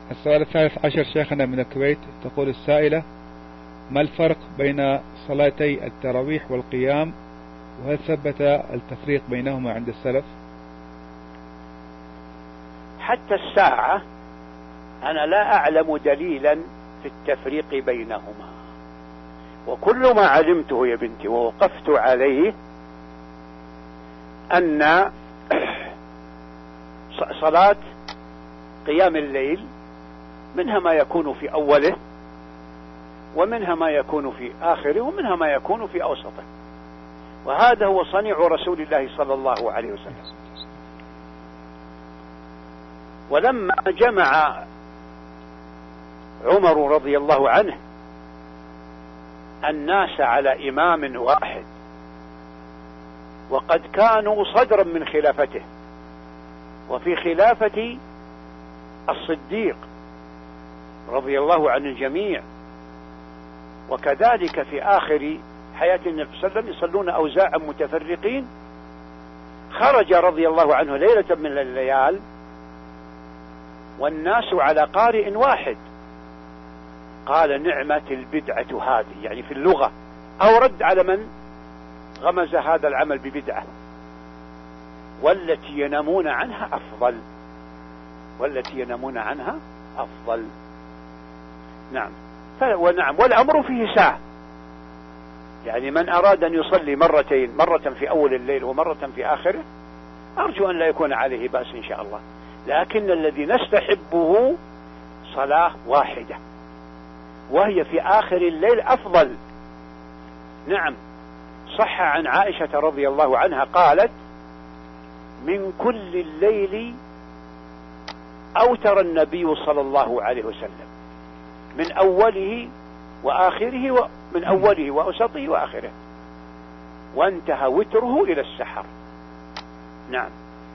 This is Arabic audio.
السؤال الثالث عشر شيخنا من الكويت، تقول السائلة: ما الفرق بين صلاتي التراويح والقيام، وهل ثبت التفريق بينهما عند السلف؟ حتى الساعة أنا لا أعلم دليلا في التفريق بينهما، وكل ما علمته يا بنتي ووقفت عليه أن صلاة قيام الليل منها ما يكون في أوله، ومنها ما يكون في آخره، ومنها ما يكون في أوسطه، وهذا هو صنيع رسول الله صلى الله عليه وسلم. ولما جمع عمر رضي الله عنه الناس على إمام واحد، وقد كانوا صدرا من خلافته، وفي خلافة الصديق رضي الله عن الجميع، وكذلك في آخر حياة النبي صلى الله عليه وسلم يصلون أوزاعا متفرقين، خرج رضي الله عنه ليلة من الليال والناس على قارئ واحد، قال: نعمة البدعة هذه، يعني في اللغة، أو رد على من غمز هذا العمل ببدعة، والتي ينامون عنها أفضل، والتي ينامون عنها أفضل. نعم. ونعم، والأمر فيه ساعة، يعني من أراد أن يصلي مرتين، مرة في أول الليل ومرة في آخره، أرجو أن لا يكون عليه بأس إن شاء الله، لكن الذي نستحبه صلاة واحدة، وهي في آخر الليل أفضل. نعم، صح عن عائشة رضي الله عنها قالت: من كل الليل أوتر النبي صلى الله عليه وسلم، من أوله وآخره، ومن أوله وأوسطه وآخره، وانتهى وتره إلى السحر. نعم.